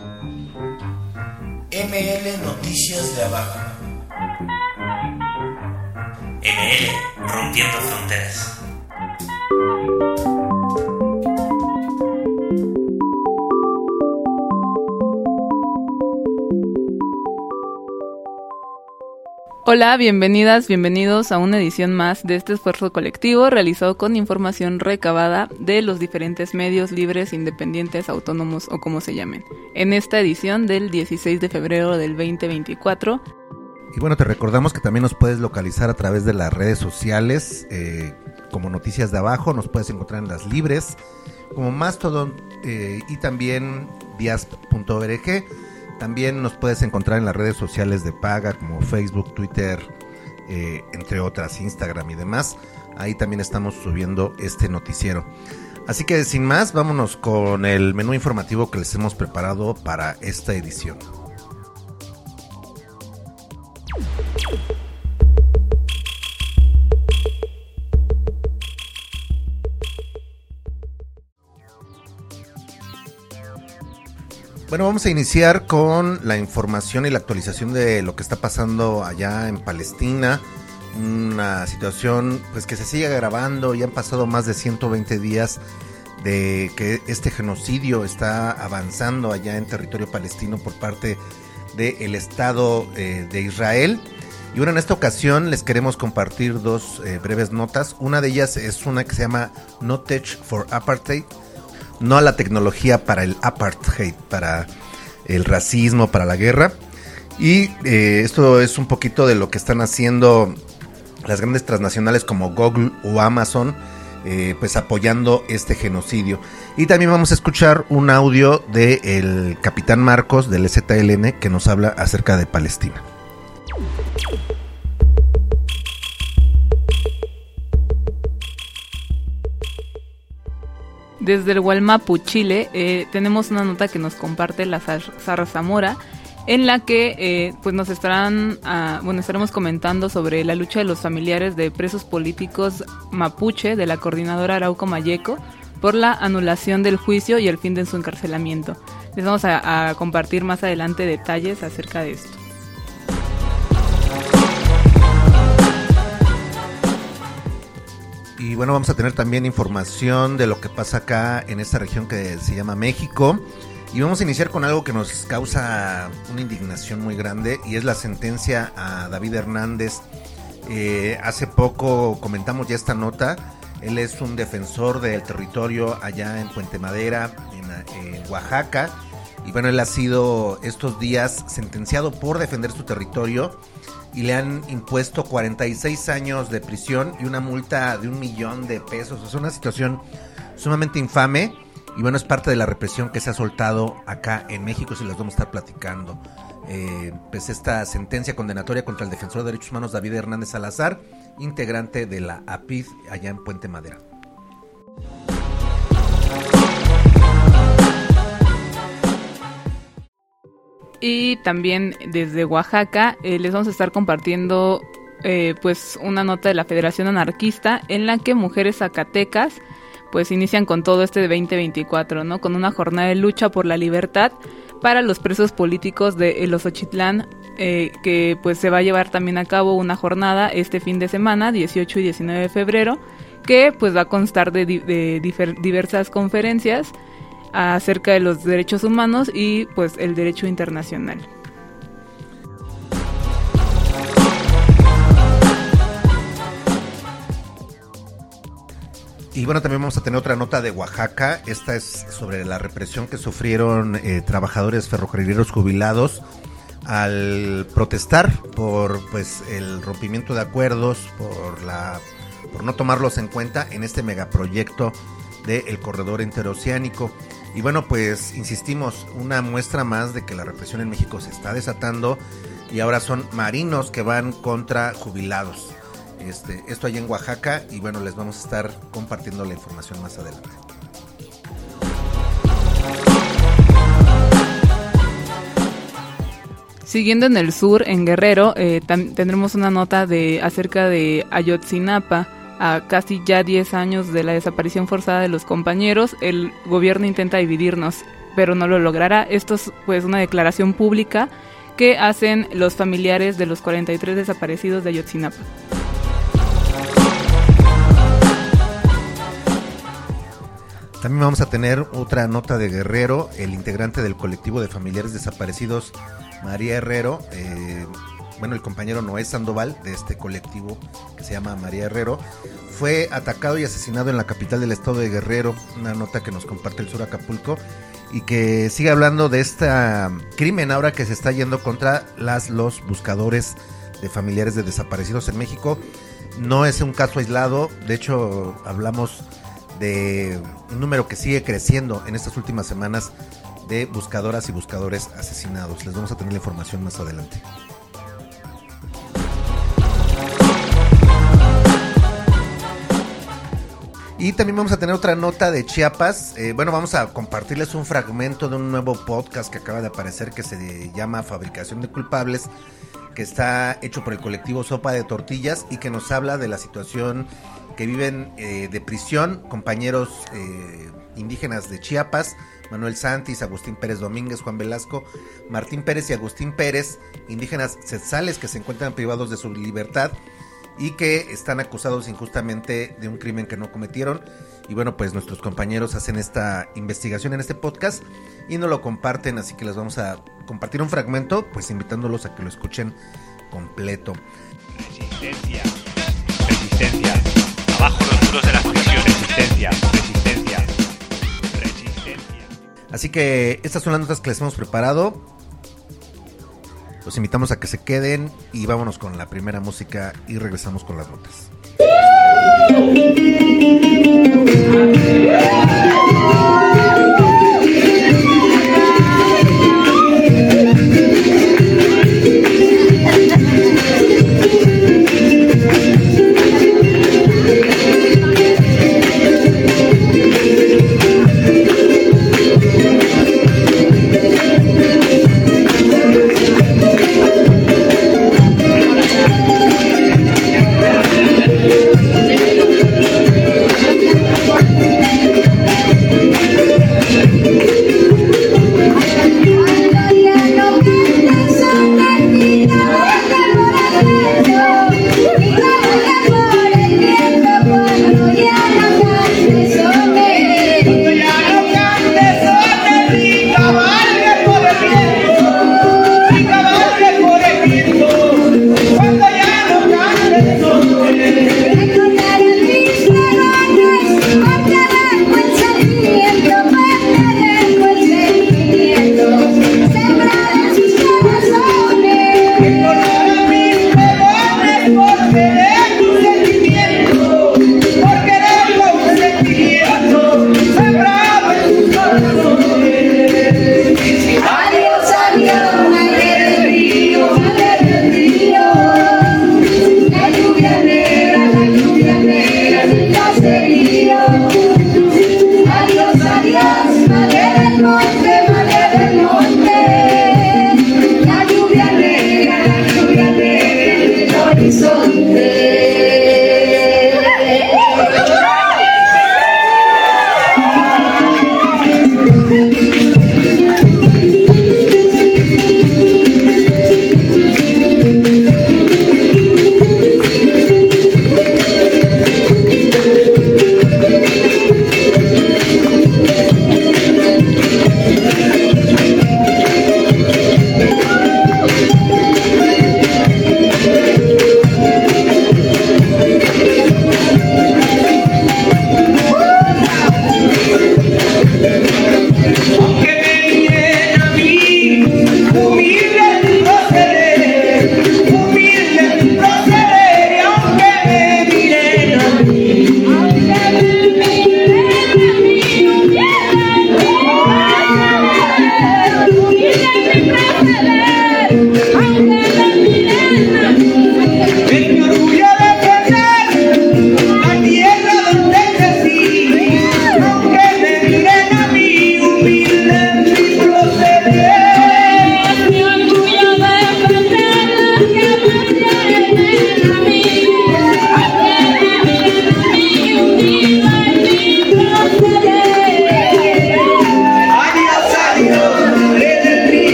ML Noticias de Abajo. ML Rompiendo Fronteras. Hola, bienvenidas, bienvenidos a una edición más de este esfuerzo colectivo realizado con información recabada de los diferentes medios libres, independientes, autónomos o como se llamen, en esta edición del 16 de febrero del 2024. Y bueno, te recordamos que también nos puedes localizar a través de las redes sociales, como Noticias de Abajo, nos puedes encontrar en las libres, como Mastodon y también diasp.org. También nos puedes encontrar en las redes sociales de paga como Facebook, Twitter, entre otras, Instagram y demás. Ahí también estamos subiendo este noticiero. Así que sin más, vámonos con el menú informativo que les hemos preparado para esta edición. Bueno, vamos a iniciar con la información y la actualización de lo que está pasando allá en Palestina. Una situación pues que se sigue agravando, ya han pasado más de 120 días de que este genocidio está avanzando allá en territorio palestino por parte del Estado de Israel. Y bueno, en esta ocasión les queremos compartir dos breves notas. Una de ellas es una que se llama No Tech for Apartheid. No a la tecnología para el apartheid, para el racismo, para la guerra. Y esto es un poquito de lo que están haciendo las grandes transnacionales como Google o Amazon, pues apoyando este genocidio. Y también vamos a escuchar un audio del capitán Marcos del EZLN que nos habla acerca de Palestina. Desde el Gualmapu, Chile, tenemos una nota que nos comparte la Sara Zamora, en la que pues nos estaremos comentando sobre la lucha de los familiares de presos políticos mapuche de la coordinadora Arauco Mayeco por la anulación del juicio y el fin de su encarcelamiento. Les vamos a compartir más adelante detalles acerca de esto. Y bueno, vamos a tener también información de lo que pasa acá en esta región que se llama México. Y vamos a iniciar con algo que nos causa una indignación muy grande, y es la sentencia a David Hernández. Hace poco comentamos ya esta nota. Él es un defensor del territorio allá en Puente Madera, en Oaxaca. Y bueno, él ha sido estos días sentenciado por defender su territorio. Y le han impuesto 46 años de prisión y una multa de $1 millón. Es una situación sumamente infame. Y bueno, es parte de la represión que se ha soltado acá en México, si las vamos a estar platicando. Pues esta sentencia condenatoria contra el defensor de derechos humanos David Hernández Salazar, integrante de la APID allá en Puente Madera. Y también desde Oaxaca les vamos a estar compartiendo pues una nota de la Federación Anarquista, en la que mujeres zacatecas pues inician con todo este de 2024, ¿no? Con una jornada de lucha por la libertad para los presos políticos de El Osochitlán, que pues se va a llevar también a cabo una jornada este fin de semana, 18 y 19 de febrero, que pues va a constar de diversas conferencias acerca de los derechos humanos y pues el derecho internacional. Y bueno, también vamos a tener otra nota de Oaxaca. Esta es sobre la represión que sufrieron trabajadores ferrocarrileros jubilados al protestar por pues el rompimiento de acuerdos, por no tomarlos en cuenta en este megaproyecto del corredor interoceánico. Y bueno, pues insistimos, una muestra más de que la represión en México se está desatando, y ahora son marinos que van contra jubilados. Esto allá en Oaxaca, y bueno, les vamos a estar compartiendo la información más adelante. Siguiendo en el sur, en Guerrero, tendremos una nota acerca de Ayotzinapa. A casi ya 10 años de la desaparición forzada de los compañeros, el gobierno intenta dividirnos. pero no lo logrará. Esto es pues una declaración pública que hacen los familiares de los 43 desaparecidos de Ayotzinapa. También vamos a tener otra nota de Guerrero. El integrante del colectivo de familiares desaparecidos, María Herrero, el compañero Noé Sandoval de este colectivo que se llama María Herrero, fue atacado y asesinado en la capital del estado de Guerrero. Una nota que nos comparte el Sur Acapulco y que sigue hablando de este crimen ahora que se está yendo contra los buscadores de familiares de desaparecidos en México. No es un caso aislado, de hecho hablamos de un número que sigue creciendo en estas últimas semanas de buscadoras y buscadores asesinados. Les vamos a tener la información más adelante. Y también vamos a tener otra nota de Chiapas. Vamos a compartirles un fragmento de un nuevo podcast que acaba de aparecer que se llama Fabricación de Culpables, que está hecho por el colectivo Sopa de Tortillas y que nos habla de la situación que viven de prisión compañeros indígenas de Chiapas, Manuel Santis, Agustín Pérez Domínguez, Juan Velasco, Martín Pérez y Agustín Pérez, indígenas tzetzales que se encuentran privados de su libertad y que están acusados injustamente de un crimen que no cometieron. Y bueno, pues nuestros compañeros hacen esta investigación en este podcast y nos lo comparten, así que les vamos a compartir un fragmento, pues invitándolos a que lo escuchen completo. Resistencia, resistencia, abajo los muros de la prisión, resistencia, resistencia, resistencia. Así que estas son las notas que les hemos preparado. Los invitamos a que se queden y vámonos con la primera música y regresamos con las notas.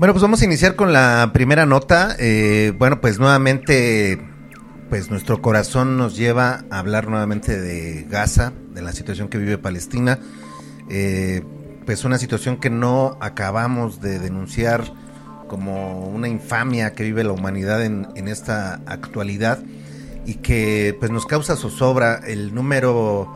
Bueno, pues vamos a iniciar con la primera nota. Bueno, pues nuevamente, pues nuestro corazón nos lleva a hablar nuevamente de Gaza, de la situación que vive Palestina. Pues una situación que no acabamos de denunciar como una infamia que vive la humanidad en esta actualidad, y que pues nos causa zozobra el número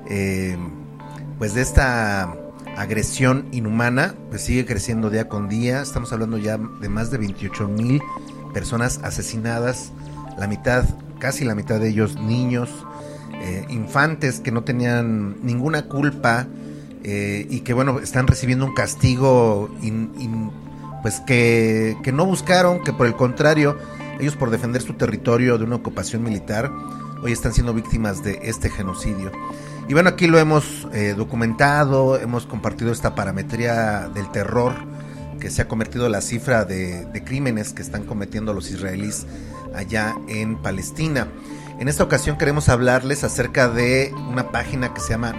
pues de esta agresión inhumana, pues sigue creciendo día con día. Estamos hablando ya de más de 28,000 personas asesinadas, la mitad, casi la mitad de ellos niños, infantes que no tenían ninguna culpa, y que bueno, están recibiendo un castigo pues que no buscaron, que por el contrario, ellos por defender su territorio de una ocupación militar, hoy están siendo víctimas de este genocidio. Y bueno, aquí lo hemos documentado, hemos compartido esta parametría del terror que se ha convertido en la cifra de crímenes que están cometiendo los israelíes allá en Palestina. En esta ocasión queremos hablarles acerca de una página que se llama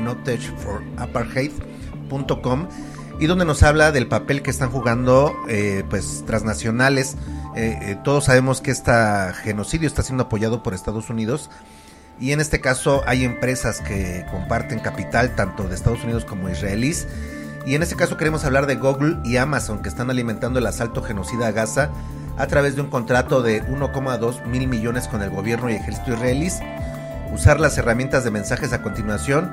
NotTouchForApartheid.com, y donde nos habla del papel que están jugando pues transnacionales. Todos sabemos que este genocidio está siendo apoyado por Estados Unidos, y en este caso hay empresas que comparten capital tanto de Estados Unidos como israelíes, y en este caso queremos hablar de Google y Amazon, que están alimentando el asalto genocida a Gaza a través de un contrato de 1,2 mil millones con el gobierno y ejército israelíes. Usar las herramientas de mensajes a continuación.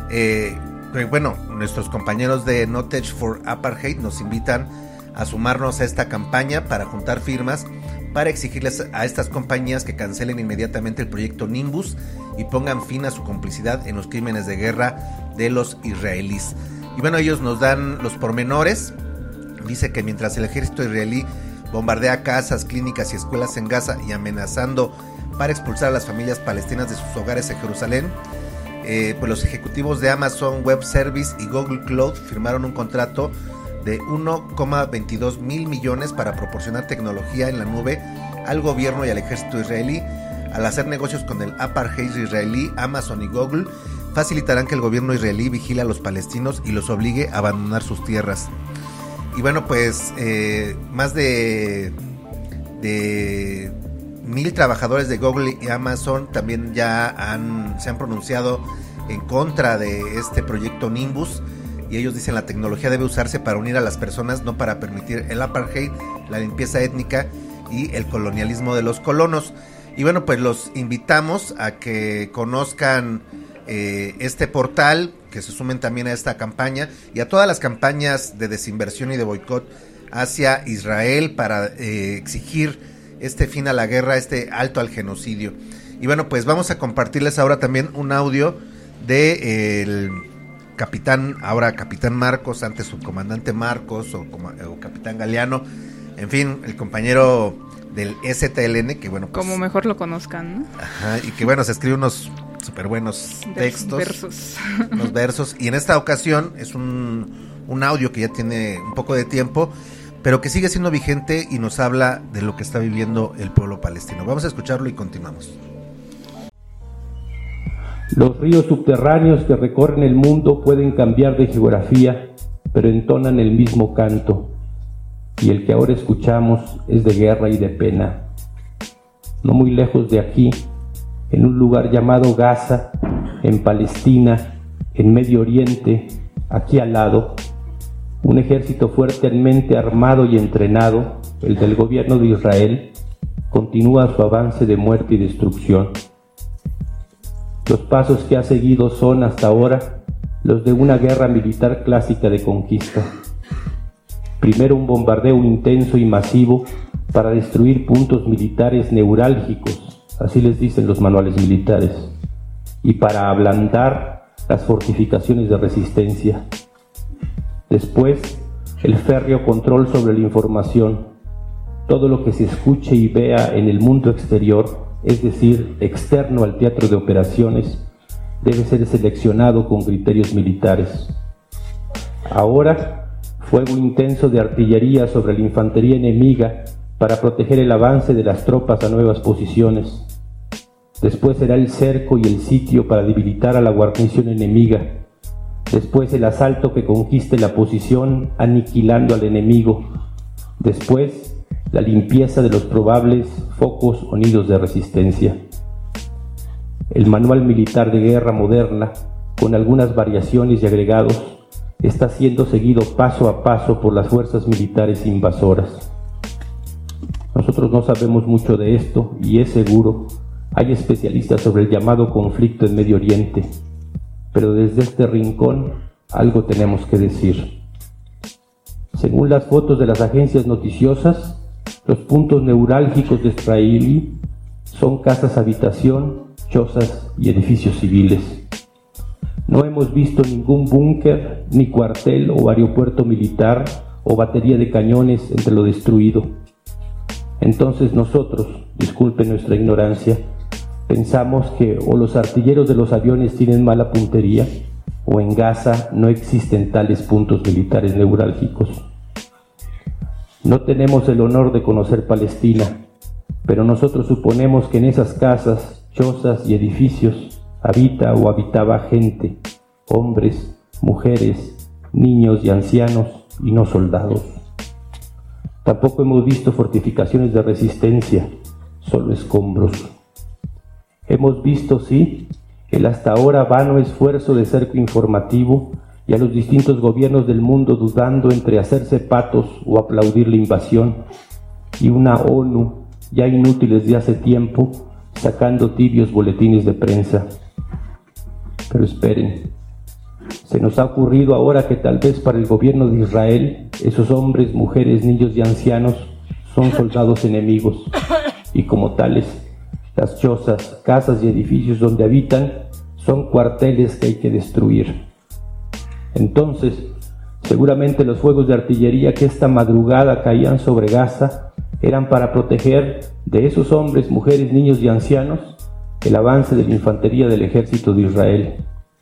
Bueno, nuestros compañeros de No Touch for Apartheid nos invitan a sumarnos a esta campaña para juntar firmas para exigirles a estas compañías que cancelen inmediatamente el proyecto Nimbus y pongan fin a su complicidad en los crímenes de guerra de los israelíes. Y bueno, ellos nos dan los pormenores. Dice que mientras el ejército israelí bombardea casas, clínicas y escuelas en Gaza y amenazando para expulsar a las familias palestinas de sus hogares en Jerusalén, pues los ejecutivos de Amazon Web Service y Google Cloud firmaron un contrato de 1,22 mil millones para proporcionar tecnología en la nube al gobierno y al ejército israelí. Al hacer negocios con el apartheid israelí, Amazon y Google facilitarán que el gobierno israelí vigile a los palestinos y los obligue a abandonar sus tierras. Y bueno, pues más de 1,000 trabajadores de Google y Amazon también ya se han pronunciado en contra de este proyecto Nimbus, y ellos dicen la tecnología debe usarse para unir a las personas, no para permitir el apartheid, la limpieza étnica y el colonialismo de los colonos. Y bueno, pues los invitamos a que conozcan este portal, que se sumen también a esta campaña y a todas las campañas de desinversión y de boicot hacia Israel para exigir este fin a la guerra, este alto al genocidio. Y bueno, pues vamos a compartirles ahora también un audio de el capitán Marcos, antes subcomandante Marcos o capitán Galeano, en fin, el compañero del STLN, que bueno, pues, como mejor lo conozcan, ¿no? Ajá, y que bueno, se escribe unos súper buenos textos, unos versos, y en esta ocasión es un audio que ya tiene un poco de tiempo, pero que sigue siendo vigente y nos habla de lo que está viviendo el pueblo palestino. Vamos a escucharlo y continuamos. Los ríos subterráneos que recorren el mundo pueden cambiar de geografía, pero entonan el mismo canto, y el que ahora escuchamos es de guerra y de pena. No muy lejos de aquí, en un lugar llamado Gaza, en Palestina, en Medio Oriente, aquí al lado, un ejército fuertemente armado y entrenado, el del gobierno de Israel, continúa su avance de muerte y destrucción. Los pasos que ha seguido son, hasta ahora, los de una guerra militar clásica de conquista. Primero un bombardeo intenso y masivo para destruir puntos militares neurálgicos, así les dicen los manuales militares, y para ablandar las fortificaciones de resistencia. Después, el férreo control sobre la información. Todo lo que se escuche y vea en el mundo exterior, es decir, externo al teatro de operaciones, debe ser seleccionado con criterios militares. Ahora, fuego intenso de artillería sobre la infantería enemiga para proteger el avance de las tropas a nuevas posiciones. Después será el cerco y el sitio para debilitar a la guarnición enemiga. Después el asalto que conquiste la posición, aniquilando al enemigo. Después, la limpieza de los probables focos o nidos de resistencia. El manual militar de guerra moderna, con algunas variaciones y agregados, está siendo seguido paso a paso por las fuerzas militares invasoras. Nosotros no sabemos mucho de esto y es seguro, hay especialistas sobre el llamado conflicto en Medio Oriente, pero desde este rincón algo tenemos que decir. Según las fotos de las agencias noticiosas, los puntos neurálgicos de Israel son casas habitación, chozas y edificios civiles. No hemos visto ningún búnker, ni cuartel o aeropuerto militar o batería de cañones entre lo destruido. Entonces nosotros, disculpen nuestra ignorancia, pensamos que o los artilleros de los aviones tienen mala puntería o en Gaza no existen tales puntos militares neurálgicos. No tenemos el honor de conocer Palestina, pero nosotros suponemos que en esas casas, chozas y edificios habita o habitaba gente, hombres, mujeres, niños y ancianos, y no soldados. Tampoco hemos visto fortificaciones de resistencia, solo escombros. Hemos visto, sí, el hasta ahora vano esfuerzo de cerco informativo y a los distintos gobiernos del mundo dudando entre hacerse patos o aplaudir la invasión, y una ONU ya inútil desde hace tiempo, sacando tibios boletines de prensa. Pero esperen, se nos ha ocurrido ahora que tal vez para el gobierno de Israel, esos hombres, mujeres, niños y ancianos son soldados enemigos, y como tales, las chozas, casas y edificios donde habitan son cuarteles que hay que destruir. Entonces, seguramente los fuegos de artillería que esta madrugada caían sobre Gaza eran para proteger de esos hombres, mujeres, niños y ancianos el avance de la infantería del ejército de Israel,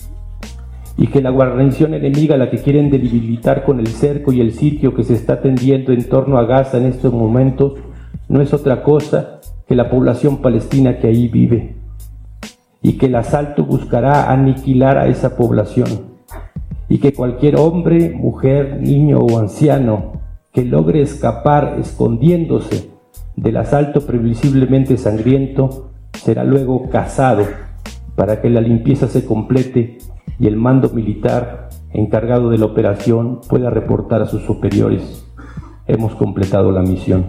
y que la guarnición enemiga, la que quieren debilitar con el cerco y el sitio que se está tendiendo en torno a Gaza en estos momentos, no es otra cosa que la población palestina que ahí vive, y que el asalto buscará aniquilar a esa población, y que cualquier hombre, mujer, niño o anciano que logre escapar escondiéndose del asalto previsiblemente sangriento será luego cazado para que la limpieza se complete y el mando militar encargado de la operación pueda reportar a sus superiores: hemos completado la misión.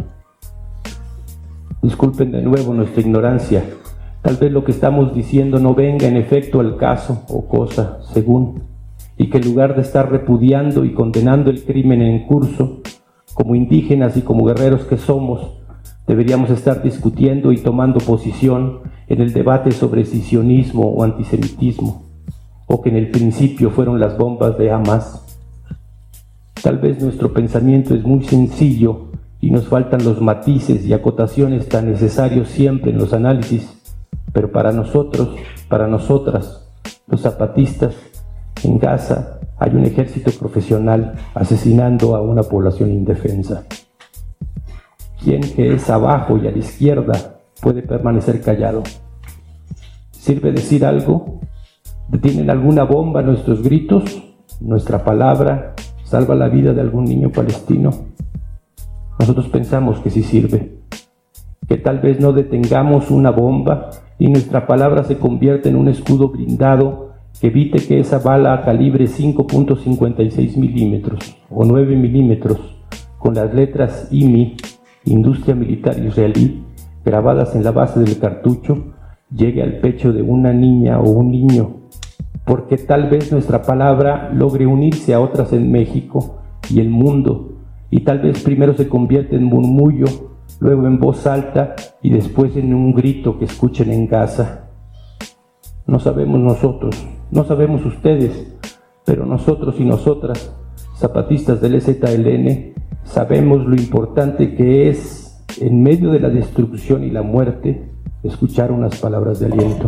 Disculpen de nuevo nuestra ignorancia, tal vez lo que estamos diciendo no venga en efecto al caso o cosa, según, y que en lugar de estar repudiando y condenando el crimen en curso, como indígenas y como guerreros que somos, deberíamos estar discutiendo y tomando posición en el debate sobre si sionismo o antisemitismo, o que en el principio fueron las bombas de Hamas. Tal vez nuestro pensamiento es muy sencillo y nos faltan los matices y acotaciones tan necesarios siempre en los análisis, pero para nosotros, para nosotras, los zapatistas, en Gaza hay un ejército profesional asesinando a una población indefensa. ¿Quién que es abajo y a la izquierda puede permanecer callado? ¿Sirve decir algo? ¿Detienen alguna bomba nuestros gritos? ¿Nuestra palabra salva la vida de algún niño palestino? Nosotros pensamos que sí sirve, que tal vez no detengamos una bomba y nuestra palabra se convierta en un escudo blindado que evite que esa bala a calibre 5.56 milímetros o 9 milímetros con las letras IMI, Industria Militar Israelí, grabadas en la base del cartucho, llegue al pecho de una niña o un niño, porque tal vez nuestra palabra logre unirse a otras en México y el mundo, y tal vez primero se convierta en murmullo, luego en voz alta y después en un grito que escuchen en Gaza. No sabemos nosotros, no sabemos ustedes, pero nosotros y nosotras, zapatistas del EZLN, sabemos lo importante que es, en medio de la destrucción y la muerte, escuchar unas palabras de aliento.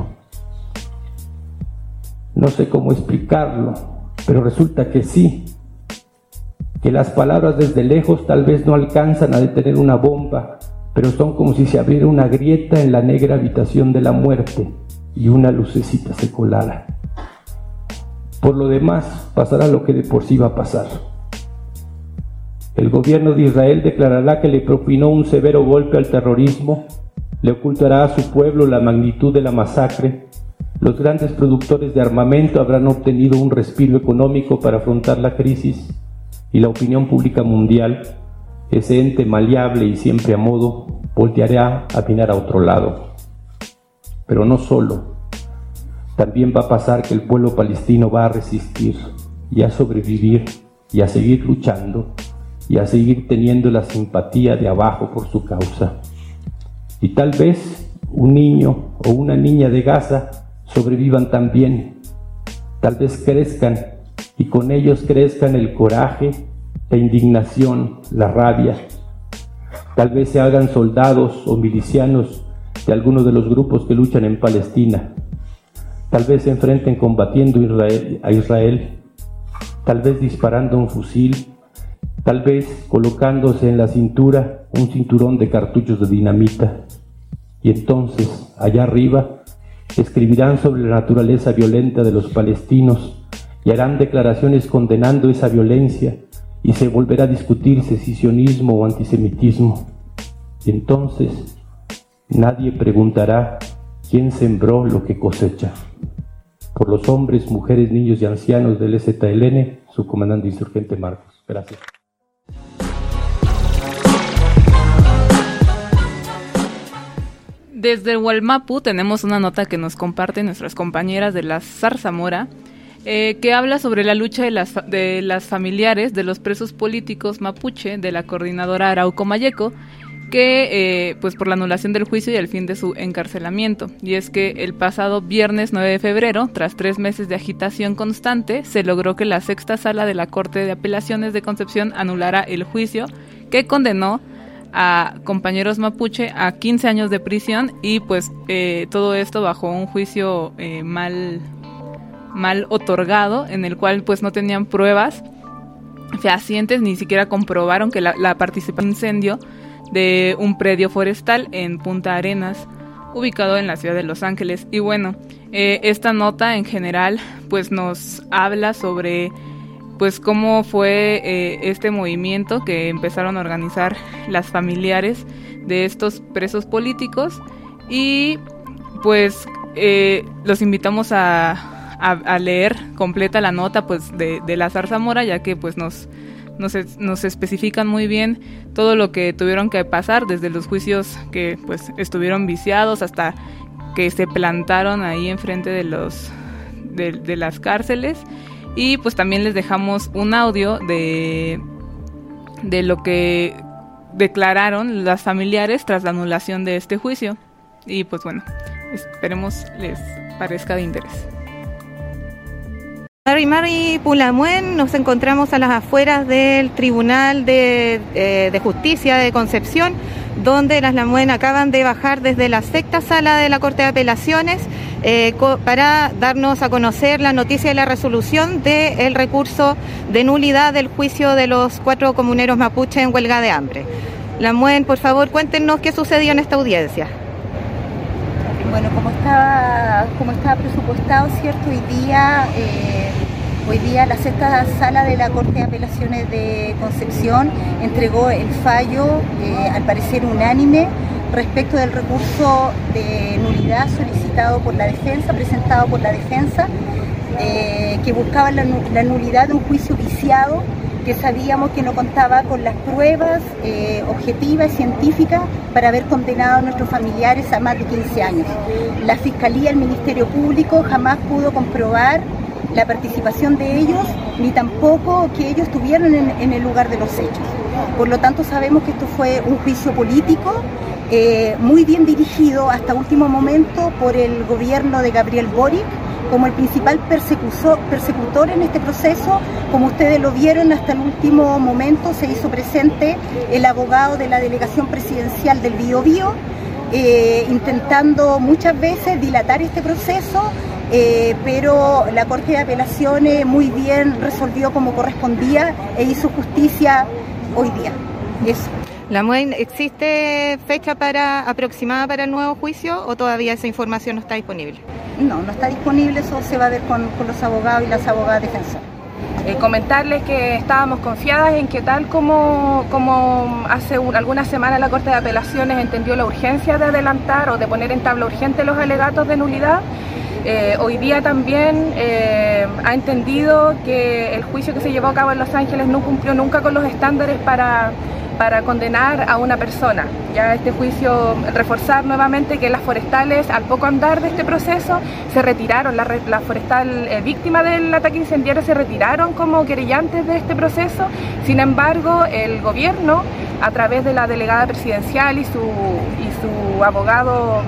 No sé cómo explicarlo, pero resulta que sí, que las palabras desde lejos tal vez no alcanzan a detener una bomba, pero son como si se abriera una grieta en la negra habitación de la muerte y una lucecita se colara. Por lo demás, pasará lo que de por sí va a pasar. El gobierno de Israel declarará que le propinó un severo golpe al terrorismo, le ocultará a su pueblo la magnitud de la masacre. Los grandes productores de armamento habrán obtenido un respiro económico para afrontar la crisis y la opinión pública mundial, ese ente maleable y siempre a modo, volteará a mirar a otro lado. Pero no solo, también va a pasar que el pueblo palestino va a resistir y a sobrevivir y a seguir luchando y a seguir teniendo la simpatía de abajo por su causa. Y tal vez un niño o una niña de Gaza sobrevivan también, tal vez crezcan y con ellos crezcan el coraje, la indignación, la rabia. Tal vez se hagan soldados o milicianos de algunos de los grupos que luchan en Palestina. Tal vez se enfrenten combatiendo a Israel, tal vez disparando un fusil, tal vez colocándose en la cintura un cinturón de cartuchos de dinamita. Y entonces, allá arriba, escribirán sobre la naturaleza violenta de los palestinos y harán declaraciones condenando esa violencia y se volverá a discutir secesionismo o antisemitismo. Y entonces, nadie preguntará quién sembró lo que cosecha. Por los hombres, mujeres, niños y ancianos del EZLN, su comandante insurgente Marcos. Gracias. Desde Hualmapu tenemos una nota que nos comparten nuestras compañeras de la Zarzamora, que habla sobre la lucha de las familiares de los presos políticos mapuche de la coordinadora Arauco Mayeco, que pues por la anulación del juicio y el fin de su encarcelamiento. Y es que el pasado viernes 9 de febrero, tras 3 meses de agitación constante, se logró que la sexta sala de la Corte de Apelaciones de Concepción anulara el juicio que condenó a compañeros mapuche a 15 años de prisión y pues todo esto bajo un juicio mal otorgado, en el cual pues no tenían pruebas fehacientes, ni siquiera comprobaron que la participación en incendio de un predio forestal en Punta Arenas, ubicado en la ciudad de Los Ángeles. Y bueno, esta nota en general pues nos habla sobre pues cómo fue este movimiento que empezaron a organizar las familiares de estos presos políticos, y pues los invitamos a leer completa la nota pues de la Zarzamora, ya que pues nos especifican muy bien todo lo que tuvieron que pasar, desde los juicios que pues estuvieron viciados hasta que se plantaron ahí enfrente de las cárceles. Y pues también les dejamos un audio de lo que declararon las familiares tras la anulación de este juicio. Y pues bueno, esperemos les parezca de interés. Mari Pulamuen, nos encontramos a las afueras del Tribunal de Justicia de Concepción, donde las Lamuen acaban de bajar desde la sexta sala de la Corte de Apelaciones para darnos a conocer la noticia de la resolución del recurso de nulidad del juicio de los 4 comuneros mapuche en huelga de hambre. Lamuen, por favor, cuéntenos qué sucedió en esta audiencia. Bueno, como estaba presupuestado, ¿cierto? Hoy día la sexta sala de la Corte de Apelaciones de Concepción entregó el fallo, al parecer unánime, respecto del recurso de nulidad solicitado por la defensa, presentado por la defensa, que buscaba la nulidad de un juicio viciado que sabíamos que no contaba con las pruebas objetivas y científicas para haber condenado a nuestros familiares a más de 15 años. La Fiscalía, el Ministerio Público jamás pudo comprobar la participación de ellos, ni tampoco que ellos estuvieran en el lugar de los hechos. Por lo tanto, sabemos que esto fue un juicio político muy bien dirigido hasta último momento por el gobierno de Gabriel Boric, como el principal persecutor en este proceso. Como ustedes lo vieron, hasta el último momento se hizo presente el abogado de la delegación presidencial del Biobío, intentando muchas veces dilatar este proceso, pero la Corte de Apelaciones muy bien resolvió como correspondía e hizo justicia hoy día. Eso. Lamuen, ¿existe fecha aproximada para el nuevo juicio o todavía esa información no está disponible? No está disponible, eso se va a ver con los abogados y las abogadas defensoras. Comentarles que estábamos confiadas en que tal como hace algunas semanas la Corte de Apelaciones entendió la urgencia de adelantar o de poner en tabla urgente los alegatos de nulidad, hoy día también ha entendido que el juicio que se llevó a cabo en Los Ángeles no cumplió nunca con los estándares para condenar a una persona. Ya este juicio, reforzar nuevamente que las forestales, al poco andar de este proceso, se retiraron, la forestal víctima del ataque incendiario se retiraron como querellantes de este proceso. Sin embargo, el gobierno, a través de la delegada presidencial y su abogado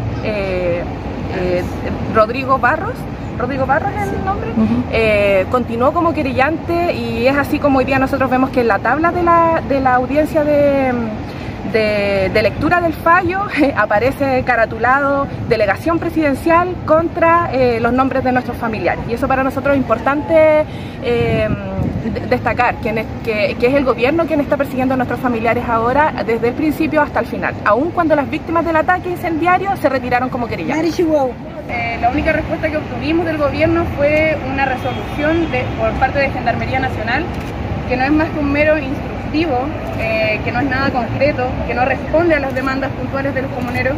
Rodrigo Barros es el nombre, continuó como querellante, y es así como hoy día nosotros vemos que en la tabla de la audiencia de lectura del fallo aparece caratulado delegación presidencial contra los nombres de nuestros familiares, y eso para nosotros es importante destacar, que es el gobierno quien está persiguiendo a nuestros familiares ahora desde el principio hasta el final, aun cuando las víctimas del ataque incendiario se retiraron como querellantes. La única respuesta que obtuvimos del gobierno fue una resolución por parte de Gendarmería Nacional, que no es más que un mero instructivo, que no es nada concreto, que no responde a las demandas puntuales de los comuneros.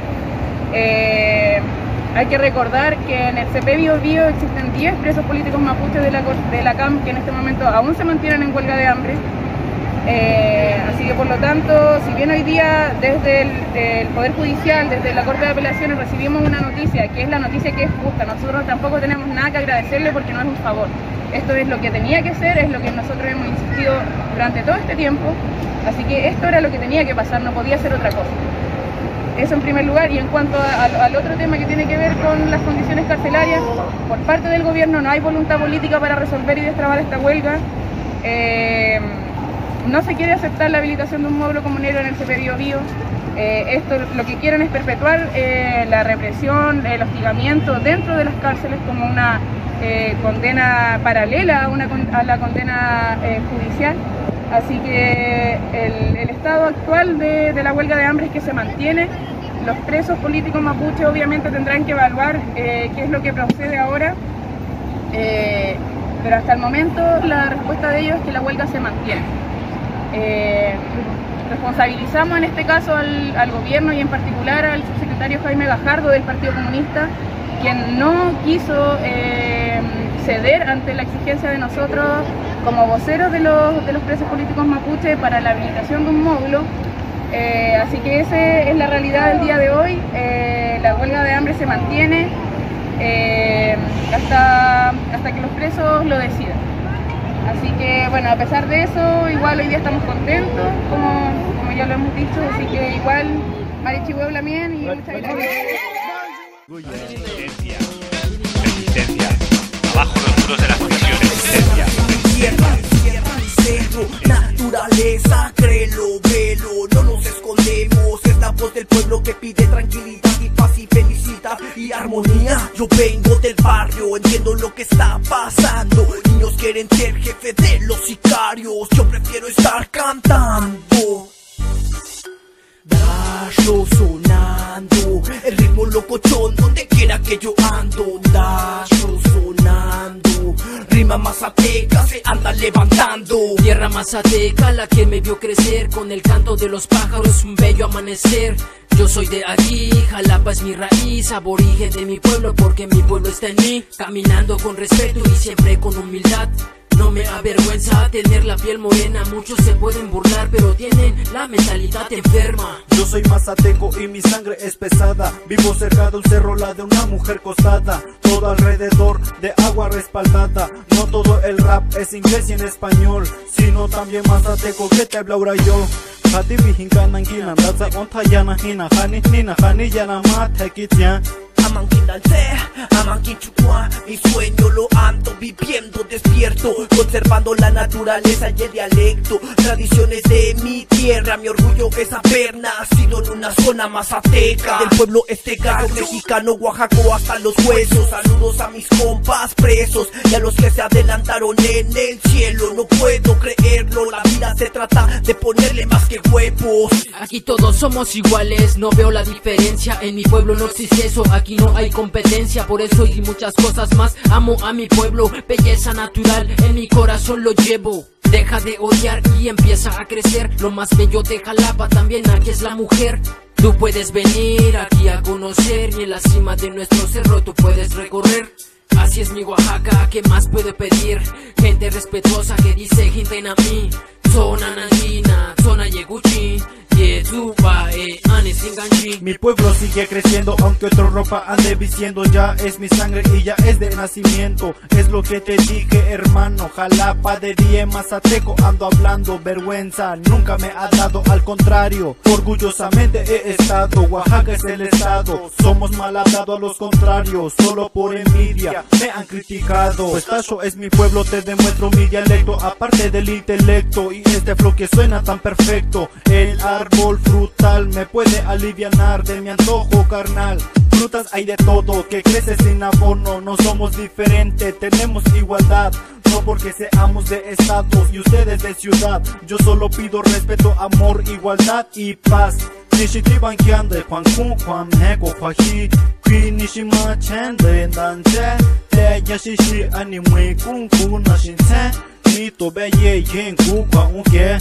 Hay que recordar que en el CP Biobío existen 10 presos políticos mapuches de la CAM que en este momento aún se mantienen en huelga de hambre. Así que por lo tanto, si bien hoy día desde el Poder Judicial, desde la Corte de Apelaciones recibimos una noticia, que es la noticia que es justa, nosotros tampoco tenemos nada que agradecerle porque no es un favor. Esto es lo que tenía que ser, es lo que nosotros hemos insistido durante todo este tiempo, así que esto era lo que tenía que pasar, no podía ser otra cosa. Eso en primer lugar. Y en cuanto al otro tema que tiene que ver con las condiciones carcelarias, por parte del gobierno no hay voluntad política para resolver y destrabar esta huelga. No se quiere aceptar la habilitación de un módulo comunero en el CP Biobío. Esto lo que quieren es perpetuar la represión, el hostigamiento dentro de las cárceles como una condena paralela a la condena judicial. Así que el estado actual de la huelga de hambre es que se mantiene. Los presos políticos mapuches obviamente tendrán que evaluar qué es lo que procede ahora, pero hasta el momento la respuesta de ellos es que la huelga se mantiene. Responsabilizamos en este caso al gobierno y en particular al subsecretario Jaime Gajardo del Partido Comunista, quien no quiso ceder ante la exigencia de nosotros como voceros de los presos políticos mapuche para la habilitación de un módulo. Así que esa es la realidad del día de hoy. La huelga de hambre se mantiene hasta que los presos lo decidan. Así que bueno, a pesar de eso, igual hoy día estamos contentos, como ya lo hemos dicho, así que igual Marichihuebla bien y muchas gracias. Resistencia. Abajo los muros de las prisiones. Resistencia. Naturaleza, créelo, velo, no nos escondemos. Es la voz del pueblo que pide tranquilidad y paz y felicidad y armonía. Yo vengo del barrio, entiendo lo que está pasando. Niños quieren ser jefe de los sicarios. Yo prefiero estar cantando. Dayo sonando, el ritmo locochón donde quiera que yo ando. Dayo sonando, rima mazateca se anda levantando. Tierra mazateca, la que me vio crecer con el canto de los pájaros, un bello amanecer. Yo soy de aquí, Jalapa es mi raíz, aborigen de mi pueblo porque mi pueblo está en mí. Caminando con respeto y siempre con humildad. No me avergüenza tener la piel morena. Muchos se pueden burlar pero tienen la mentalidad enferma. Yo soy mazateco y mi sangre es pesada. Vivo cerca de un cerro, la de una mujer costada. Todo alrededor de agua respaldada. No todo el rap es inglés y en español, sino también mazateco que te hablo ahora yo. Hati bihinkanan kinan datsa ontayana hina hani nina hani yana matekitya. Amanquinchucua, mi sueño lo ando viviendo despierto, conservando la naturaleza y el dialecto, tradiciones de mi tierra. Mi orgullo es haber nacido en una zona mazateca, del pueblo gallo mexicano, Oaxaco hasta los huesos. Saludos a mis compas presos y a los que se adelantaron en el cielo. No puedo creerlo, la vida se trata de ponerle más que huevos. Aquí todos somos iguales, no veo la diferencia. En mi pueblo no existe eso, aquí no hay competencia. Por eso y muchas cosas más amo a mi pueblo. pueblo, belleza natural, en mi corazón lo llevo. Deja de odiar y empieza a crecer. Lo más bello de Jalapa también aquí es la mujer. Tú puedes venir aquí a conocer y en la cima de nuestro cerro tú puedes recorrer. Así es mi Oaxaca, ¿qué más puedo pedir? Gente respetuosa que dice gente na mi. Zona Nandina, zona Yeguchi. Mi pueblo sigue creciendo, aunque otro ropa ande vistiendo. Ya es mi sangre y ya es de nacimiento. Es lo que te dije, hermano. Jalapa de día, Mazateco ando hablando. Vergüenza nunca me ha dado, al contrario, orgullosamente he estado. Oaxaca es el estado, somos mal hablados a los contrarios. Solo por envidia me han criticado. Pues Tacho es mi pueblo, te demuestro mi dialecto. Aparte del intelecto y este flow que suena tan perfecto. El árbol frutal me puede alivianar de mi antojo carnal. Frutas hay de todo, que crece sin abono. No somos diferentes, tenemos igualdad. No porque seamos de estados y ustedes de ciudad. Yo solo pido respeto, amor, igualdad y paz. Nishiti bankiande, Juan Kun, Juan Heko, Juaji, Kui Nishima Chende, Nanje, Te Yashishi, Animwe, Kun Kun, Nashinse, Nito Beye, Yen, Kukwa, Unke.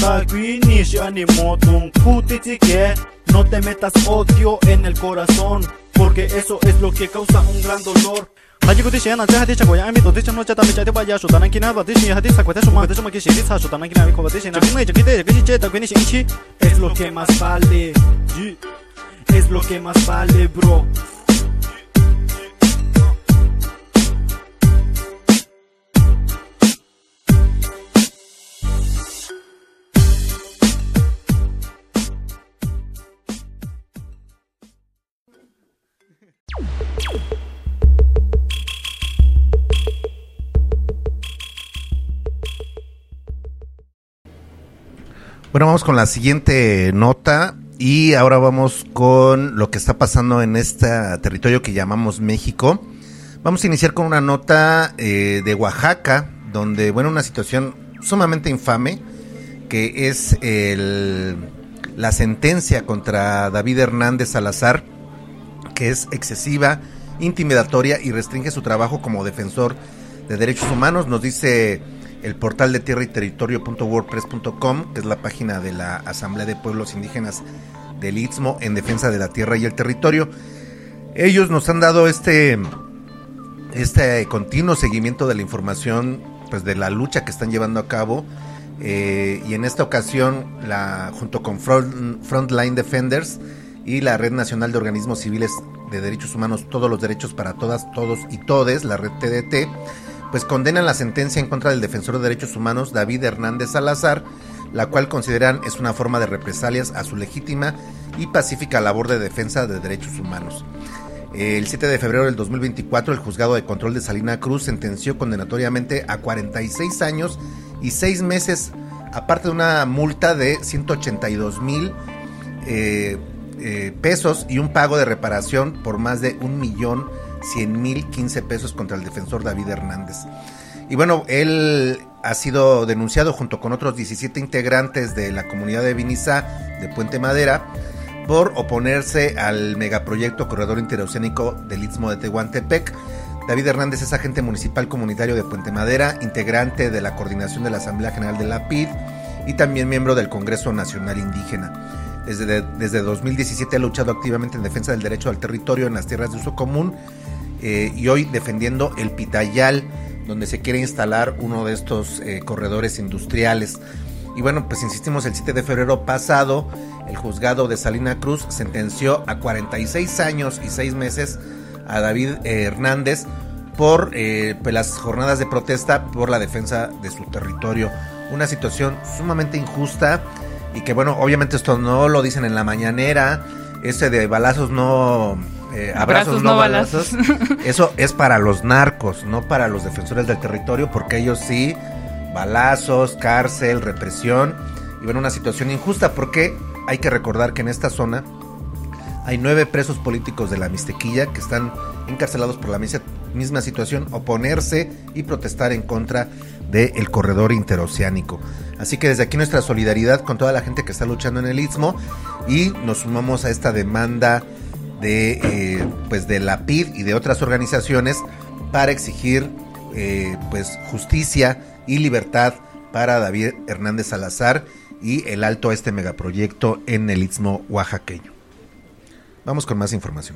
No te metas odio en el corazón, porque eso es lo que causa un gran dolor. Es lo que más vale, es lo que más vale, bro. Bueno, vamos con la siguiente nota y ahora vamos con lo que está pasando en este territorio que llamamos México. Vamos a iniciar con una nota de Oaxaca, donde, bueno, una situación sumamente infame, que es la sentencia contra David Hernández Salazar, que es excesiva, intimidatoria y restringe su trabajo como defensor de derechos humanos. Nos dice el portal de tierra y territorio.wordpress.com, que es la página de la Asamblea de Pueblos Indígenas del Istmo en defensa de la tierra y el territorio. Ellos nos han dado este continuo seguimiento de la información, pues de la lucha que están llevando a cabo, y en esta ocasión junto con Frontline Defenders y la Red Nacional de Organismos Civiles de Derechos Humanos, Todos los Derechos para Todas, Todos y Todes, la Red TDT, pues condenan la sentencia en contra del defensor de derechos humanos David Hernández Salazar, la cual consideran es una forma de represalias a su legítima y pacífica labor de defensa de derechos humanos. El 7 de febrero del 2024, el Juzgado de Control de Salina Cruz sentenció condenatoriamente a 46 años y 6 meses, aparte de una multa de 182,000 pesos y un pago de reparación por más de 1,100,015 pesos contra el defensor David Hernández. Y bueno, él ha sido denunciado junto con otros 17 integrantes de la comunidad de Vinizá de Puente Madera por oponerse al megaproyecto Corredor Interoceánico del Istmo de Tehuantepec. David Hernández es agente municipal comunitario de Puente Madera, integrante de la coordinación de la Asamblea General de la PID y también miembro del Congreso Nacional Indígena. Desde 2017 ha luchado activamente en defensa del derecho al territorio en las tierras de uso común, y hoy defendiendo el Pitayal, donde se quiere instalar uno de estos corredores industriales. Y bueno, pues insistimos, el 7 de febrero pasado, el juzgado de Salina Cruz sentenció a 46 años y 6 meses a David Hernández por pues las jornadas de protesta por la defensa de su territorio. Una situación sumamente injusta y que, bueno, obviamente esto no lo dicen en la mañanera, ese de balazos no... abrazos no balazos. Eso es para los narcos, no para los defensores del territorio, porque ellos sí, balazos, cárcel, represión. Y bueno, una situación injusta, porque hay que recordar que en esta zona hay 9 presos políticos de la Mixtequilla que están encarcelados por la misma situación, oponerse y protestar en contra del corredor interoceánico. Así que desde aquí nuestra solidaridad con toda la gente que está luchando en el Istmo, y nos sumamos a esta demanda de pues de la PID y de otras organizaciones para exigir pues justicia y libertad para David Hernández Salazar y el alto a este megaproyecto en el Istmo oaxaqueño. Vamos con más información.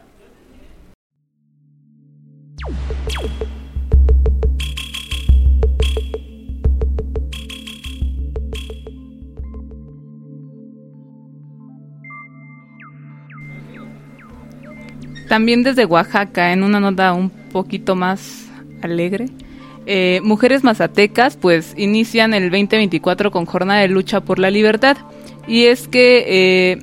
También desde Oaxaca, en una nota un poquito más alegre, mujeres mazatecas pues inician el 2024 con jornada de lucha por la libertad. Y es que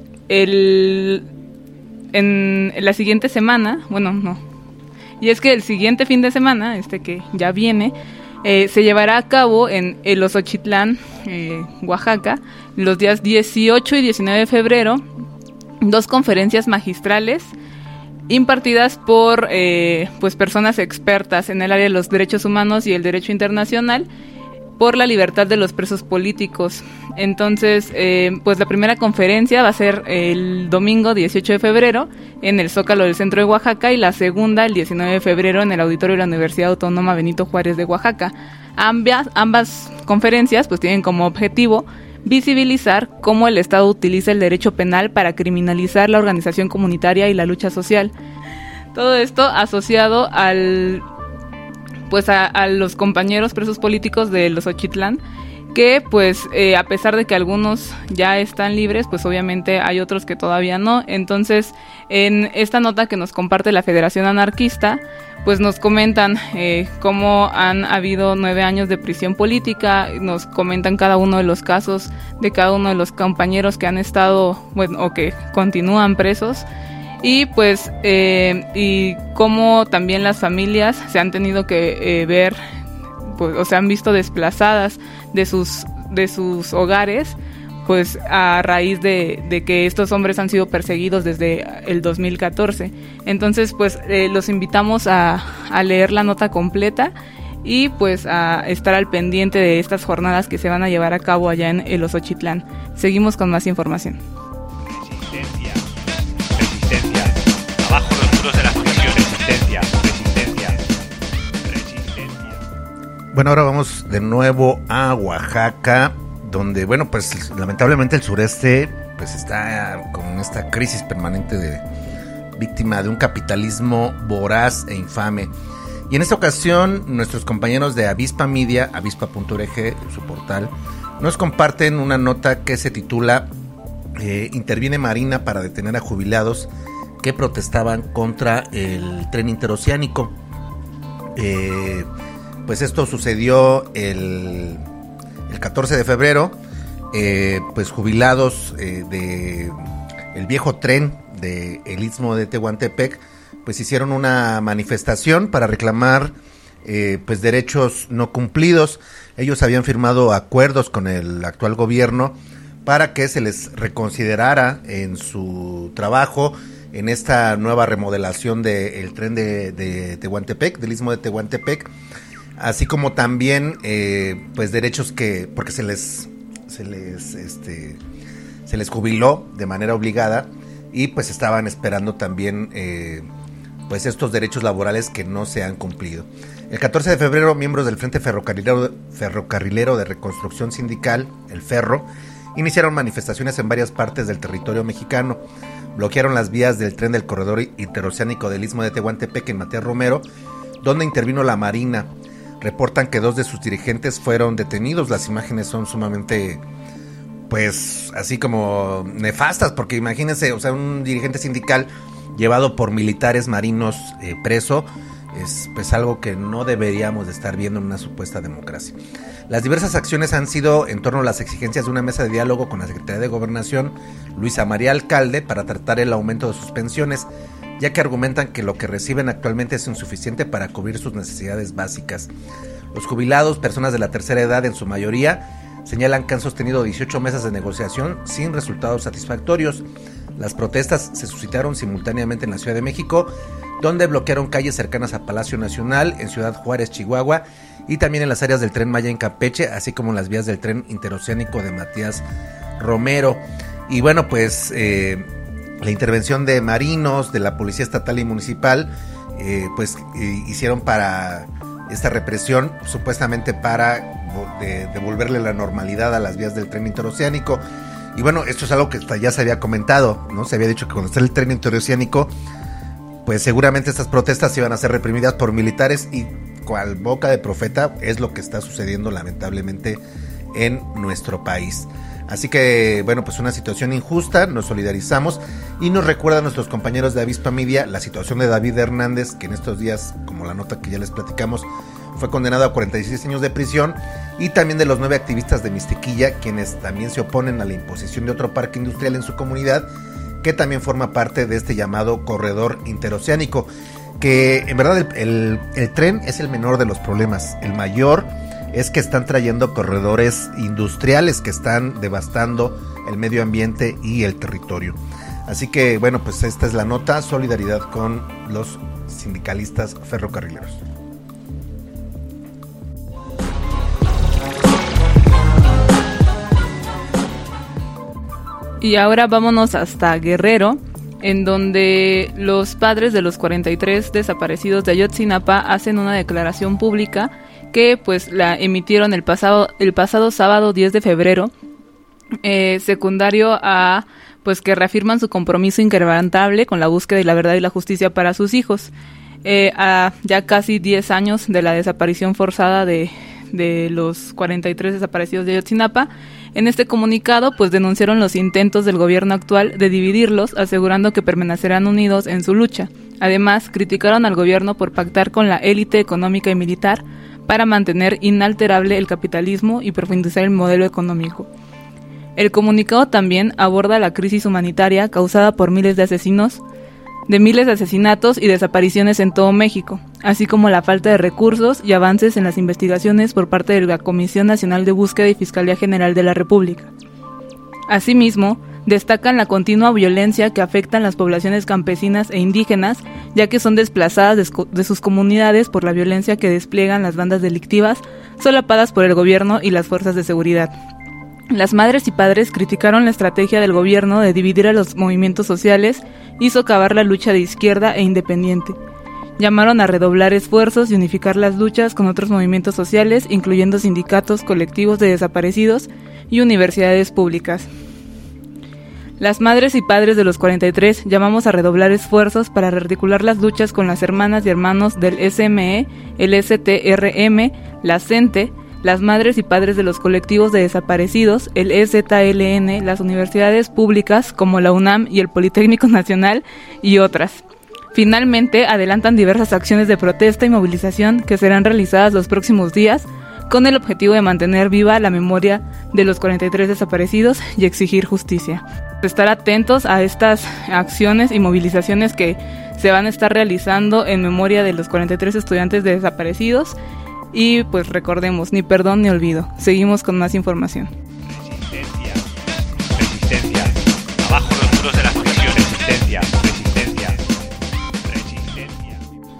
en la siguiente semana, y es que el siguiente fin de semana, que ya viene, se llevará a cabo en el Osochitlán, Oaxaca, los días 18 y 19 de febrero, 2 conferencias magistrales impartidas por pues personas expertas en el área de los derechos humanos y el derecho internacional por la libertad de los presos políticos. Entonces, pues la primera conferencia va a ser el domingo 18 de febrero en el Zócalo del centro de Oaxaca y la segunda el 19 de febrero en el auditorio de la Universidad Autónoma Benito Juárez de Oaxaca. Ambas conferencias pues tienen como objetivo visibilizar cómo el Estado utiliza el derecho penal para criminalizar la organización comunitaria y la lucha social. Todo esto asociado a los compañeros presos políticos de los Osochitlán, que pues a pesar de que algunos ya están libres, pues obviamente hay otros que todavía no. Entonces, en esta nota que nos comparte la Federación Anarquista, pues nos comentan cómo han habido 9 años de prisión política, nos comentan cada uno de los casos de cada uno de los compañeros que han estado, o que continúan presos, y pues y cómo también las familias se han tenido que ver, pues, o se han visto desplazadas de sus hogares, pues a raíz de que estos hombres han sido perseguidos desde el 2014. Entonces, pues los invitamos a leer la nota completa y pues a estar al pendiente de estas jornadas que se van a llevar a cabo allá en el Osochitlán. Seguimos con más información. Resistencia. Abajo los muros de las prisiones. Resistencia. Bueno, ahora vamos de nuevo a Oaxaca, donde, pues lamentablemente el sureste pues está con esta crisis permanente víctima de un capitalismo voraz e infame. Y en esta ocasión, nuestros compañeros de Avispa Media, avispa.org, su portal, nos comparten una nota que se titula Interviene Marina para detener a jubilados que protestaban contra el tren interoceánico. Pues esto sucedió el 14 de febrero, pues jubilados de el viejo tren del Istmo de Tehuantepec, pues hicieron una manifestación para reclamar pues derechos no cumplidos. Ellos habían firmado acuerdos con el actual gobierno para que se les reconsiderara en su trabajo en esta nueva remodelación del tren de Tehuantepec, del Istmo de Tehuantepec, así como también pues derechos porque se les jubiló de manera obligada y pues estaban esperando también pues estos derechos laborales que no se han cumplido. El 14 de febrero, miembros del Frente Ferrocarrilero de Reconstrucción Sindical, el Ferro, iniciaron manifestaciones en varias partes del territorio mexicano. Bloquearon las vías del tren del corredor interoceánico del Istmo de Tehuantepec en Matías Romero, donde intervino la Marina. Reportan que 2 de sus dirigentes fueron detenidos. Las imágenes son sumamente, pues, así como nefastas, porque imagínense, o sea, un dirigente sindical llevado por militares marinos preso, es pues algo que no deberíamos de estar viendo en una supuesta democracia. Las diversas acciones han sido en torno a las exigencias de una mesa de diálogo con la Secretaría de Gobernación, Luisa María Alcalde, para tratar el aumento de sus pensiones, ya que argumentan que lo que reciben actualmente es insuficiente para cubrir sus necesidades básicas. Los jubilados, personas de la tercera edad en su mayoría, señalan que han sostenido 18 mesas de negociación sin resultados satisfactorios. Las protestas se suscitaron simultáneamente en la Ciudad de México, donde bloquearon calles cercanas a Palacio Nacional, en Ciudad Juárez, Chihuahua, y también en las áreas del Tren Maya en Campeche, así como en las vías del tren interoceánico de Matías Romero. Y bueno, pues la intervención de marinos, de la Policía Estatal y Municipal, hicieron para esta represión supuestamente para devolverle la normalidad a las vías del tren interoceánico. Y bueno, esto es algo que ya se había comentado, ¿no? Se había dicho que cuando está el tren interoceánico, pues seguramente estas protestas iban a ser reprimidas por militares, y cual boca de profeta es lo que está sucediendo lamentablemente en nuestro país. Así que, bueno, pues una situación injusta, nos solidarizamos y nos recuerda a nuestros compañeros de Avispa Media la situación de David Hernández, que en estos días, como la nota que ya les platicamos, fue condenado a 46 años de prisión, y también de los 9 activistas de Mixtequilla, quienes también se oponen a la imposición de otro parque industrial en su comunidad, que también forma parte de este llamado corredor interoceánico, que en verdad el tren es el menor de los problemas. El mayor es que están trayendo corredores industriales que están devastando el medio ambiente y el territorio. Así que, bueno, pues esta es la nota, solidaridad con los sindicalistas ferrocarrileros. Y ahora vámonos hasta Guerrero, en donde los padres de los 43 desaparecidos de Ayotzinapa hacen una declaración pública que pues la emitieron el pasado sábado 10 de febrero, secundario a pues que reafirman su compromiso inquebrantable con la búsqueda de la verdad y la justicia para sus hijos. A ya casi 10 años de la desaparición forzada de los 43 desaparecidos de Ayotzinapa, en este comunicado pues denunciaron los intentos del gobierno actual de dividirlos, asegurando que permanecerán unidos en su lucha. Además, criticaron al gobierno por pactar con la élite económica y militar para mantener inalterable el capitalismo y profundizar el modelo económico. El comunicado también aborda la crisis humanitaria causada por miles de asesinatos y desapariciones en todo México, así como la falta de recursos y avances en las investigaciones por parte de la Comisión Nacional de Búsqueda y Fiscalía General de la República. Asimismo, destacan la continua violencia que afectan las poblaciones campesinas e indígenas, ya que son desplazadas de sus comunidades por la violencia que despliegan las bandas delictivas solapadas por el gobierno y las fuerzas de seguridad. Las madres y padres criticaron la estrategia del gobierno de dividir a los movimientos sociales y socavar la lucha de izquierda e independiente. Llamaron a redoblar esfuerzos y unificar las luchas con otros movimientos sociales, incluyendo sindicatos, colectivos de desaparecidos y universidades públicas. Las madres y padres de los 43 llamamos a redoblar esfuerzos para rearticular las luchas con las hermanas y hermanos del SME, el STRM, la CENTE, las madres y padres de los colectivos de desaparecidos, el EZLN, las universidades públicas como la UNAM y el Politécnico Nacional y otras. Finalmente, adelantan diversas acciones de protesta y movilización que serán realizadas los próximos días con el objetivo de mantener viva la memoria de los 43 desaparecidos y exigir justicia. Estar atentos a estas acciones y movilizaciones que se van a estar realizando en memoria de los 43 estudiantes desaparecidos. Y pues recordemos, ni perdón ni olvido. Seguimos con más información. Resistencia, resistencia. Abajo los muros de las prisiones. Resistencia, resistencia, resistencia.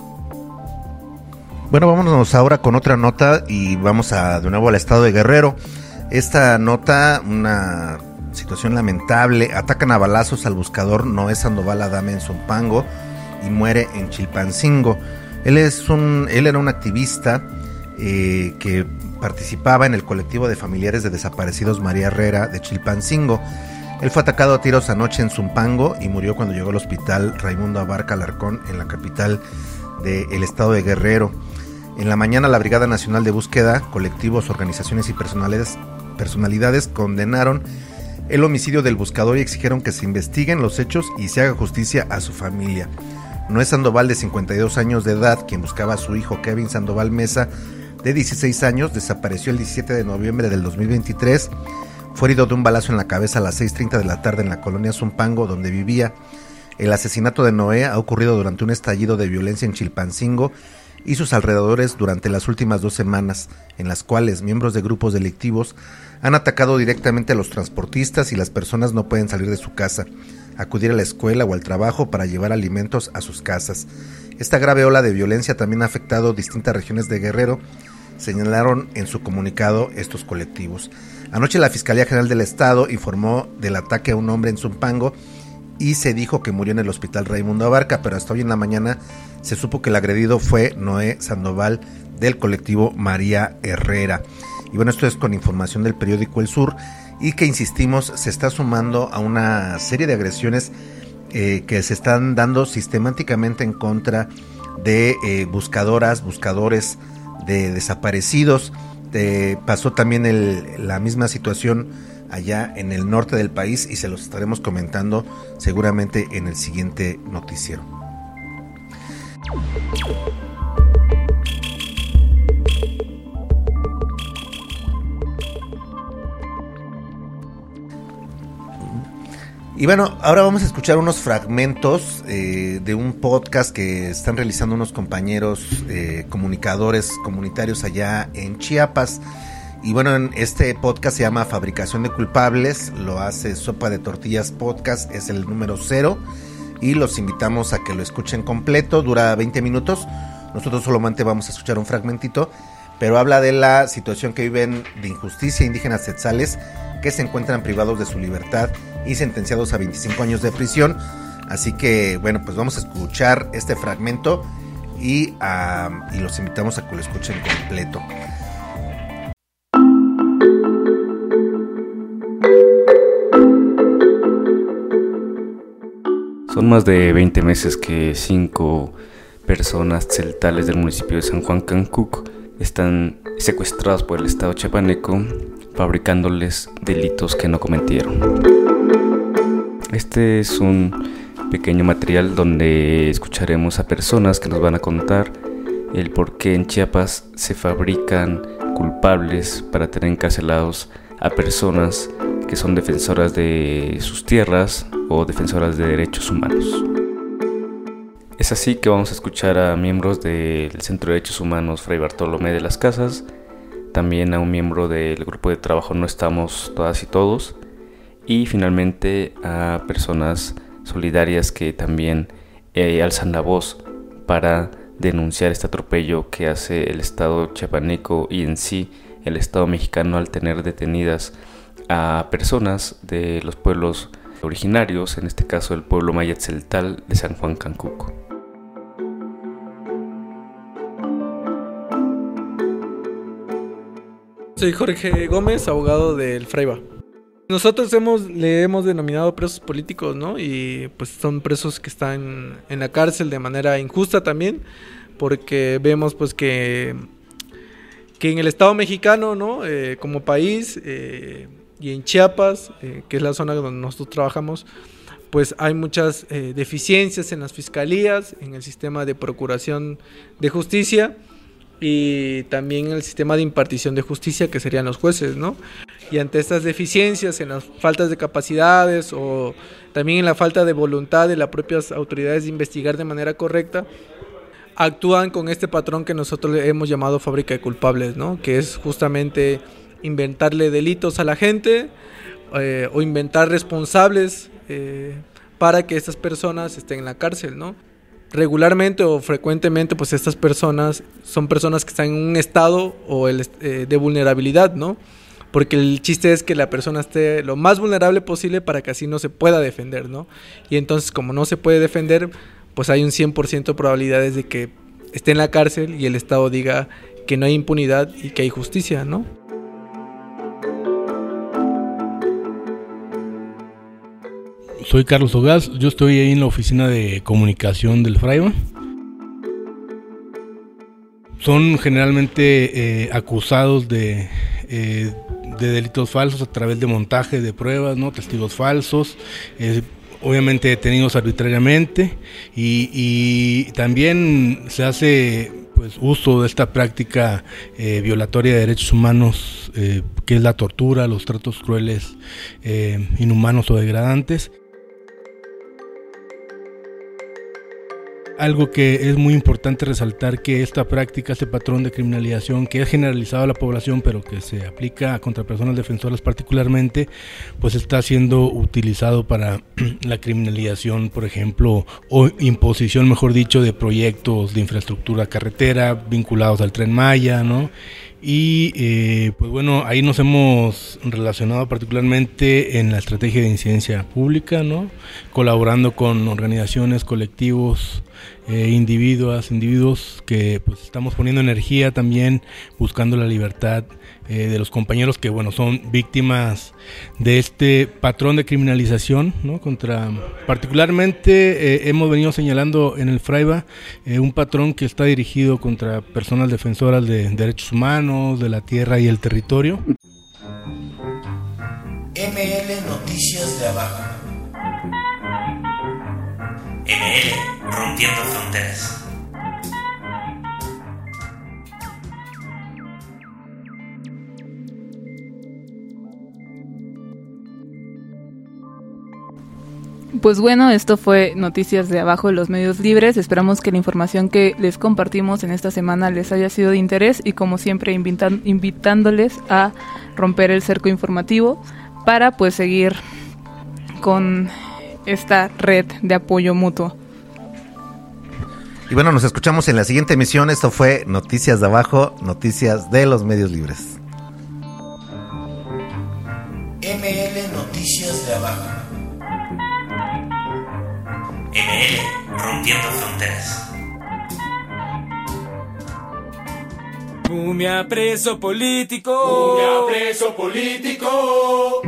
Bueno, vámonos ahora con otra nota y vamos de nuevo al estado de Guerrero. Esta nota, una situación lamentable. Atacan a balazos al buscador Noé Sandoval Adame en Zumpango y muere en Chilpancingo. Él era un activista que participaba en el colectivo de familiares de desaparecidos María Herrera de Chilpancingo. Él fue atacado a tiros anoche en Zumpango y murió cuando llegó al hospital Raimundo Abarca Alarcón en la capital del estado de Guerrero. En la mañana la Brigada Nacional de Búsqueda, colectivos, organizaciones y personalidades condenaron el homicidio del buscador y exigieron que se investiguen los hechos y se haga justicia a su familia. Noé Sandoval, de 52 años de edad, quien buscaba a su hijo Kevin Sandoval Mesa, de 16 años, desapareció el 17 de noviembre del 2023. Fue herido de un balazo en la cabeza a las 6:30 de la tarde en la colonia Zumpango, donde vivía. El asesinato de Noé ha ocurrido durante un estallido de violencia en Chilpancingo y sus alrededores durante las últimas 2 semanas, en las cuales miembros de grupos delictivos han atacado directamente a los transportistas y las personas no pueden salir de su casa, acudir a la escuela o al trabajo para llevar alimentos a sus casas. Esta grave ola de violencia también ha afectado distintas regiones de Guerrero, señalaron en su comunicado estos colectivos. Anoche la Fiscalía General del Estado informó del ataque a un hombre en Zumpango y se dijo que murió en el hospital Raimundo Abarca, pero hasta hoy en la mañana se supo que el agredido fue Noé Sandoval, del colectivo María Herrera. Y bueno, esto es con información del periódico El Sur, y que, insistimos, se está sumando a una serie de agresiones que se están dando sistemáticamente en contra de buscadores de desaparecidos. Pasó también la misma situación allá en el norte del país, y se los estaremos comentando seguramente en el siguiente noticiero. Y bueno, ahora vamos a escuchar unos fragmentos de un podcast que están realizando unos compañeros comunicadores comunitarios allá en Chiapas. Y bueno, en este podcast se llama Fabricación de Culpables, lo hace Sopa de Tortillas Podcast, es el número 0, y los invitamos a que lo escuchen completo, dura 20 minutos, nosotros solamente vamos a escuchar un fragmentito, pero habla de la situación que viven de injusticia indígenas tzetzales que se encuentran privados de su libertad y sentenciados a 25 años de prisión. Así que bueno, pues vamos a escuchar este fragmento y los invitamos a que lo escuchen completo. Son más de 20 meses que 5 personas tzeltales del municipio de San Juan Cancuc están secuestradas por el Estado chiapaneco, fabricándoles delitos que no cometieron. Este es un pequeño material donde escucharemos a personas que nos van a contar el por qué en Chiapas se fabrican culpables para tener encarcelados a personas que son defensoras de sus tierras o defensoras de derechos humanos. Es así que vamos a escuchar a miembros del Centro de Derechos Humanos Fray Bartolomé de las Casas, también a un miembro del grupo de trabajo No Estamos Todas y Todos, y finalmente a personas solidarias que también alzan la voz para denunciar este atropello que hace el Estado chiapaneco y en sí el Estado mexicano al tener detenidas a personas de los pueblos originarios, en este caso el pueblo maya tzeltal de San Juan Cancuc. Soy Jorge Gómez, abogado del Fraiba. Nosotros le hemos denominado presos políticos, ¿no? Y pues son presos que están en la cárcel de manera injusta también, porque vemos pues que en el Estado mexicano, ¿no? Como país y en Chiapas, que es la zona donde nosotros trabajamos, pues hay muchas deficiencias en las fiscalías, en el sistema de procuración de justicia y también en el sistema de impartición de justicia, que serían los jueces, ¿no? Y ante estas deficiencias, en las faltas de capacidades o también en la falta de voluntad de las propias autoridades de investigar de manera correcta, actúan con este patrón que nosotros le hemos llamado fábrica de culpables, ¿no? Que es justamente inventarle delitos a la gente o inventar responsables para que estas personas estén en la cárcel, ¿no? Regularmente o frecuentemente, pues estas personas son personas que están en un estado de vulnerabilidad, ¿no? Porque el chiste es que la persona esté lo más vulnerable posible para que así no se pueda defender, ¿no? Y entonces, como no se puede defender, pues hay un 100% de probabilidades de que esté en la cárcel y el Estado diga que no hay impunidad y que hay justicia, ¿no? Soy Carlos Ogaz, yo estoy ahí en la oficina de comunicación del Fraiba. Son generalmente acusados de delitos falsos a través de montaje de pruebas, ¿no? Testigos falsos, obviamente detenidos arbitrariamente y también se hace pues uso de esta práctica violatoria de derechos humanos, que es la tortura, los tratos crueles, inhumanos o degradantes. Algo que es muy importante resaltar, que esta práctica, este patrón de criminalización que es generalizado a la población pero que se aplica contra personas defensoras particularmente, pues está siendo utilizado para la criminalización, por ejemplo, o imposición, mejor dicho, de proyectos de infraestructura carretera vinculados al Tren Maya, ¿no? Y pues bueno, ahí nos hemos relacionado particularmente en la estrategia de incidencia pública, ¿no? Colaborando con organizaciones, colectivos individuos que pues estamos poniendo energía también buscando la libertad de los compañeros que bueno son víctimas de este patrón de criminalización, ¿no? Particularmente hemos venido señalando en el Fraiba un patrón que está dirigido contra personas defensoras de derechos humanos, de la tierra y el territorio. ML Noticias de Abajo. ML Rompiendo Fronteras. Pues bueno, esto fue Noticias de Abajo de los Medios Libres. Esperamos que la información que les compartimos en esta semana les haya sido de interés y como siempre invitándoles a romper el cerco informativo para pues seguir con esta red de apoyo mutuo. Y bueno, nos escuchamos en la siguiente emisión. Esto fue Noticias de Abajo, Noticias de los Medios Libres. ML Noticias de Abajo. ML Rompiendo Fronteras. Mumia preso político. Mumia preso político.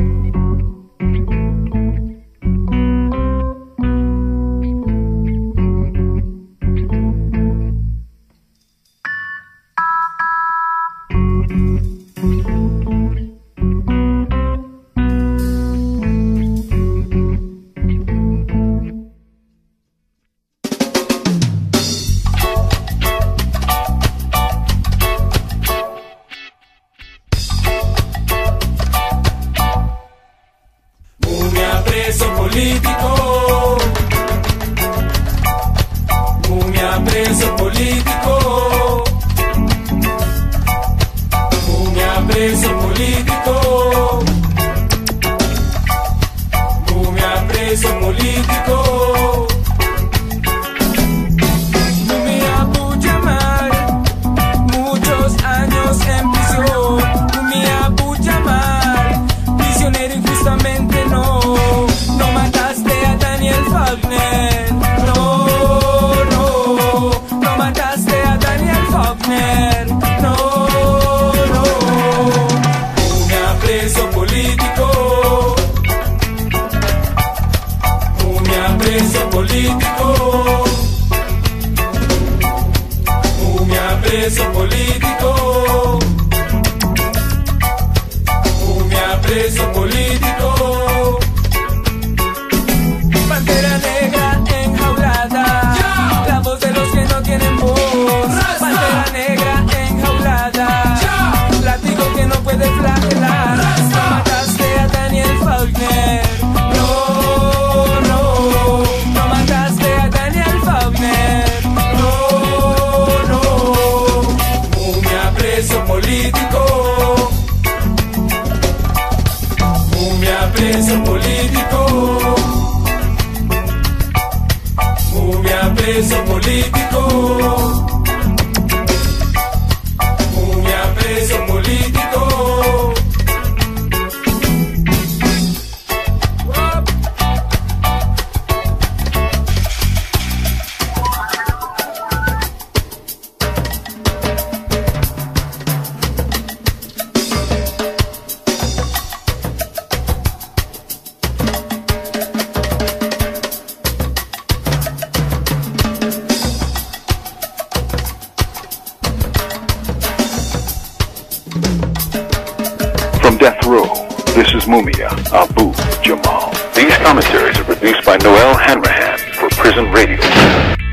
From Death Row, this is Mumia Abu Jamal. These commentaries are produced by Noel Hanrahan for Prison Radio.